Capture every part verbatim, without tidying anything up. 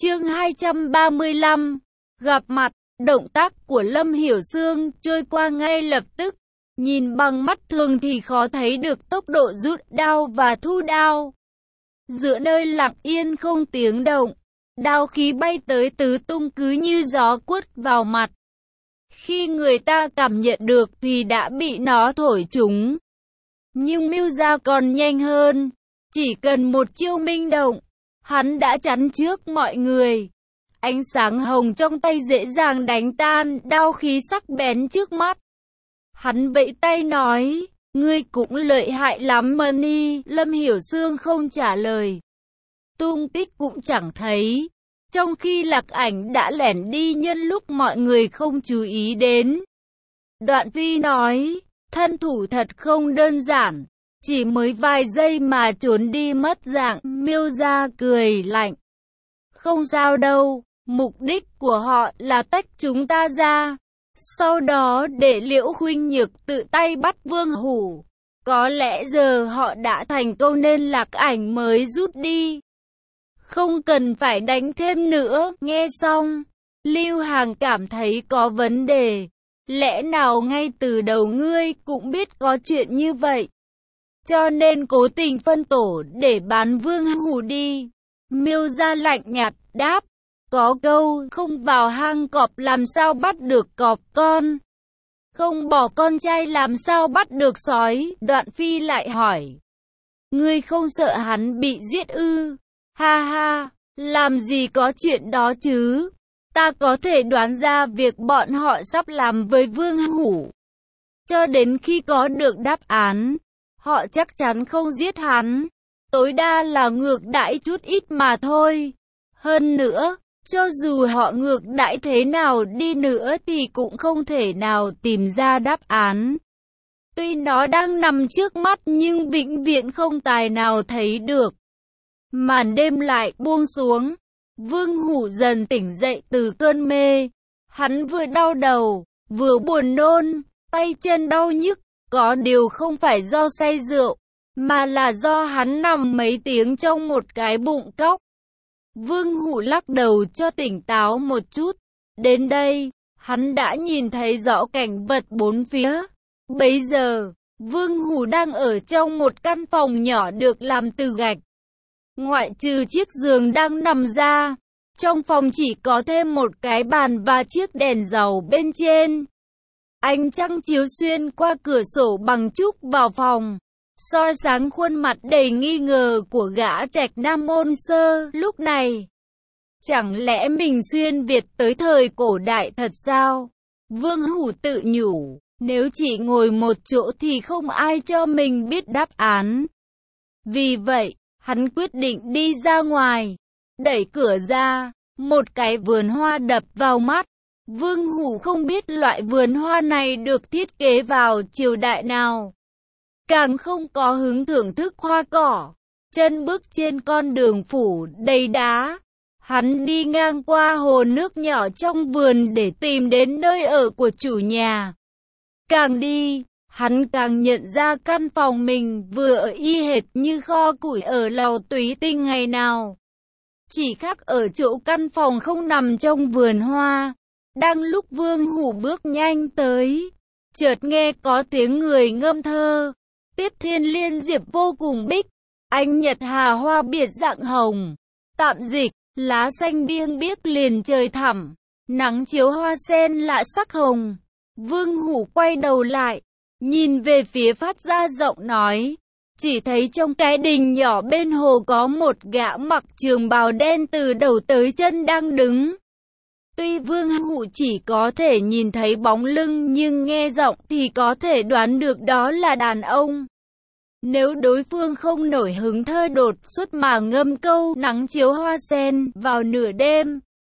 Chương hai trăm ba mươi lăm. Gặp mặt. Động tác của Lâm Hiểu Sương trôi qua ngay lập tức. Nhìn bằng mắt thường thì khó thấy được tốc độ rút đao và thu đao. Giữa nơi lặng yên không tiếng động, đao khí bay tới tứ tung cứ như gió quất vào mặt. Khi người ta cảm nhận được thì đã bị nó thổi trúng. Nhưng Mưu Gia còn nhanh hơn. Chỉ cần một chiêu minh động, hắn đã chắn trước mọi người. Ánh sáng hồng trong tay dễ dàng đánh tan đao khí sắc bén trước mắt. Hắn vẫy tay nói, ngươi cũng lợi hại lắm Mani. Lâm Hiểu Sương không trả lời. Tung tích cũng chẳng thấy. Trong khi Lạc Ảnh đã lẻn đi nhân lúc mọi người không chú ý đến. Đoạn Phi nói, thân thủ thật không đơn giản. Chỉ mới vài giây mà trốn đi mất dạng. Miêu Gia cười lạnh. Không sao đâu, mục đích của họ là tách chúng ta ra. Sau đó để Liễu Khuynh Nhược tự tay bắt Vương Hủ. Có lẽ giờ họ đã thành công nên Lạc Ảnh mới rút đi. Không cần phải đánh thêm nữa. Nghe xong, Lưu Hàng cảm thấy có vấn đề. Lẽ nào ngay từ đầu ngươi cũng biết có chuyện như vậy, cho nên cố tình phân tổ để bán Vương Hủ đi? Miêu Gia lạnh nhạt đáp, có câu không vào hang cọp làm sao bắt được cọp con, không bỏ con trai làm sao bắt được sói. Đoạn Phi lại hỏi, ngươi không sợ hắn bị giết ư? Ha ha, làm gì có chuyện đó chứ. Ta có thể đoán ra việc bọn họ sắp làm với Vương Hủ. Cho đến khi có được đáp án, họ chắc chắn không giết hắn. Tối đa là ngược đãi chút ít mà thôi. Hơn nữa, cho dù họ ngược đãi thế nào đi nữa thì cũng không thể nào tìm ra đáp án. Tuy nó đang nằm trước mắt nhưng vĩnh viễn không tài nào thấy được. Màn đêm lại buông xuống. Vương Hủ dần tỉnh dậy từ cơn mê. Hắn vừa đau đầu, vừa buồn nôn, tay chân đau nhức. Có điều không phải do say rượu, mà là do hắn nằm mấy tiếng trong một cái bụng cóc. Vương Hủ lắc đầu cho tỉnh táo một chút. Đến đây, hắn đã nhìn thấy rõ cảnh vật bốn phía. Bấy giờ, Vương Hủ đang ở trong một căn phòng nhỏ được làm từ gạch. Ngoại trừ chiếc giường đang nằm ra, trong phòng chỉ có thêm một cái bàn và chiếc đèn dầu bên trên. Ánh trăng chiếu xuyên qua cửa sổ bằng trúc vào phòng, soi sáng khuôn mặt đầy nghi ngờ của gã trạch nam môn sơ lúc này. Chẳng lẽ mình xuyên Việt tới thời cổ đại thật sao? Vương Hủ tự nhủ, nếu chỉ ngồi một chỗ thì không ai cho mình biết đáp án. Vì vậy, hắn quyết định đi ra ngoài. Đẩy cửa ra, một cái vườn hoa đập vào mắt. Vương Hủ không biết loại vườn hoa này được thiết kế vào triều đại nào, càng không có hứng thưởng thức hoa cỏ. Chân bước trên con đường phủ đầy đá, hắn đi ngang qua hồ nước nhỏ trong vườn để tìm đến nơi ở của chủ nhà. Càng đi, hắn càng nhận ra căn phòng mình vừa ở y hệt như kho củi ở lầu Túy Tinh ngày nào. Chỉ khác ở chỗ căn phòng không nằm trong vườn hoa. Đang lúc Vương Hủ bước nhanh tới, chợt nghe có tiếng người ngâm thơ. Tiếp thiên liên diệp vô cùng bích, anh nhật hà hoa biệt dạng hồng. Tạm dịch, lá xanh biêng biếc liền trời thẳm, nắng chiếu hoa sen lạ sắc hồng. Vương Hủ quay đầu lại, nhìn về phía phát ra giọng nói. Chỉ thấy trong cái đình nhỏ bên hồ có một gã mặc trường bào đen từ đầu tới chân đang đứng. Tuy Vương Hủ chỉ có thể nhìn thấy bóng lưng nhưng nghe giọng thì có thể đoán được đó là đàn ông. Nếu đối phương không nổi hứng thơ đột xuất mà ngâm câu nắng chiếu hoa sen vào nửa đêm,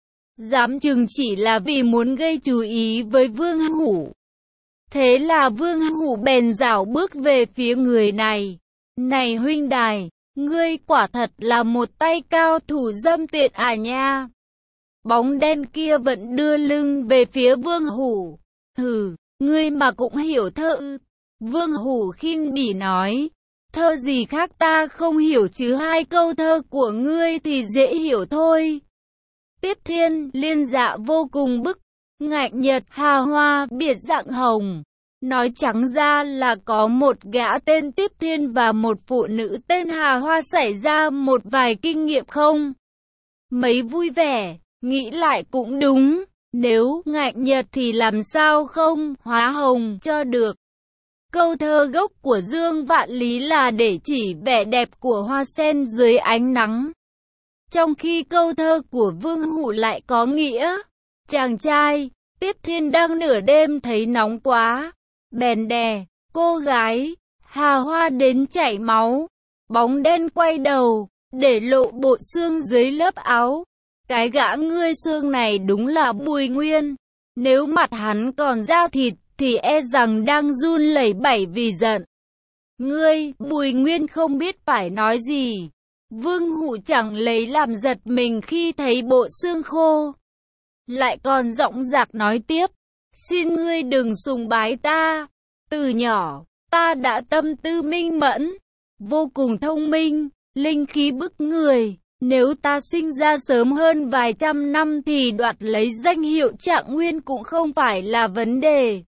dám chừng chỉ là vì muốn gây chú ý với Vương Hủ. Thế là Vương Hủ bèn rảo bước về phía người này. Này huynh đài, ngươi quả thật là một tay cao thủ dâm tiện à nha. Bóng đen kia vẫn đưa lưng về phía Vương Hủ. Hừ, ngươi mà cũng hiểu thơ ư? Vương Hủ khinh bỉ nói. Thơ gì khác ta không hiểu chứ hai câu thơ của ngươi thì dễ hiểu thôi. Tiếp Thiên, Liên Dạ vô cùng bức. Ngạnh Nhật, Hà Hoa, biệt dạng hồng. Nói trắng ra là có một gã tên Tiếp Thiên và một phụ nữ tên Hà Hoa xảy ra một vài kinh nghiệm không mấy vui vẻ. Nghĩ lại cũng đúng, nếu Ngạnh Nhật thì làm sao không hóa hồng cho được. Câu thơ gốc của Dương Vạn Lý là để chỉ vẻ đẹp của hoa sen dưới ánh nắng. Trong khi câu thơ của Vương Hủ lại có nghĩa, chàng trai, Tiếp Thiên đang nửa đêm thấy nóng quá, bèn đè cô gái, Hà Hoa đến chảy máu. Bóng đen quay đầu, để lộ bộ xương dưới lớp áo. Cái gã ngươi xương này đúng là Bùi Nguyên. Nếu mặt hắn còn da thịt, thì e rằng đang run lẩy bẩy vì giận. Ngươi, Bùi Nguyên không biết phải nói gì. Vương Hủ chẳng lấy làm giật mình khi thấy bộ xương khô. Lại còn giọng dạc nói tiếp. Xin ngươi đừng sùng bái ta. Từ nhỏ, ta đã tâm tư minh mẫn, vô cùng thông minh, linh khí bức người. Nếu ta sinh ra sớm hơn vài trăm năm thì đoạt lấy danh hiệu Trạng Nguyên cũng không phải là vấn đề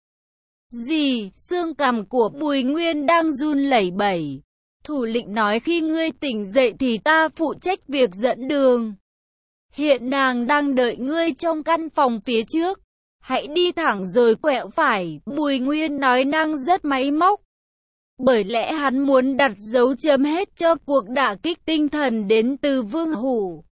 gì. Xương cằm của Bùi Nguyên đang run lẩy bẩy. Thủ lĩnh nói khi ngươi tỉnh dậy thì ta phụ trách việc dẫn đường. Hiện nàng đang đợi ngươi trong căn phòng phía trước. Hãy đi thẳng rồi quẹo phải. Bùi Nguyên nói năng rất máy móc. Bởi lẽ hắn muốn đặt dấu chấm hết cho cuộc đả kích tinh thần đến từ Vương Hủ.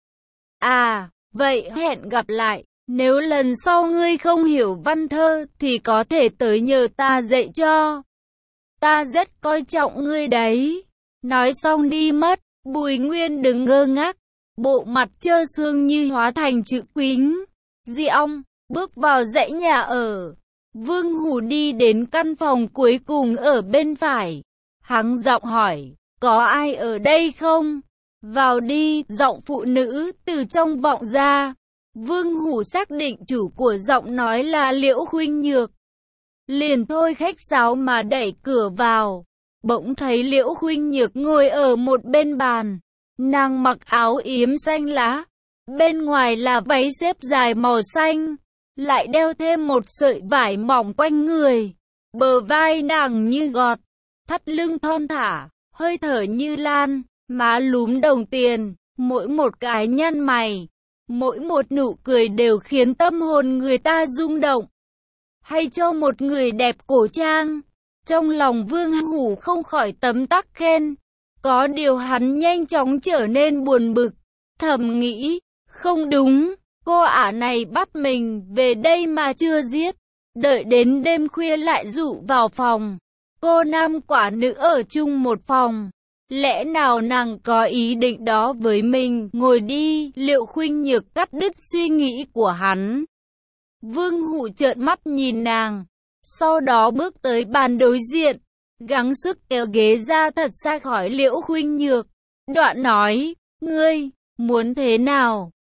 À, vậy hẹn gặp lại. Nếu lần sau ngươi không hiểu văn thơ thì có thể tới nhờ ta dạy cho. Ta rất coi trọng ngươi đấy. Nói xong đi mất. Bùi Nguyên đứng ngơ ngác, bộ mặt trơ xương như hóa thành chữ quýnh. Di ong, bước vào dãy nhà ở. Vương Hủ đi đến căn phòng cuối cùng ở bên phải. Hắn giọng hỏi, có ai ở đây không? Vào đi, giọng phụ nữ từ trong vọng ra. Vương Hủ xác định chủ của giọng nói là Liễu Khuynh Nhược. Liền thôi khách sáo mà đẩy cửa vào. Bỗng thấy Liễu Khuynh Nhược ngồi ở một bên bàn. Nàng mặc áo yếm xanh lá. Bên ngoài là váy xếp dài màu xanh. Lại đeo thêm một sợi vải mỏng quanh người. Bờ vai nàng như gọt. Thắt lưng thon thả, hơi thở như lan. Má lúm đồng tiền. Mỗi một cái nhăn mày, mỗi một nụ cười đều khiến tâm hồn người ta rung động. Hay cho một người đẹp cổ trang. Trong lòng Vương Hủ không khỏi tấm tắc khen. Có điều hắn nhanh chóng trở nên buồn bực. Thầm nghĩ, không đúng, cô ả này bắt mình về đây mà chưa giết. Đợi đến đêm khuya lại dụ vào phòng. Cô nam quả nữ ở chung một phòng. Lẽ nào nàng có ý định đó với mình? Ngồi đi, Liễu Khuynh Nhược cắt đứt suy nghĩ của hắn. Vương Hủ trợn mắt nhìn nàng. Sau đó bước tới bàn đối diện. Gắng sức kéo ghế ra thật xa khỏi Liễu Khuynh Nhược. Đoạn nói, ngươi, muốn thế nào?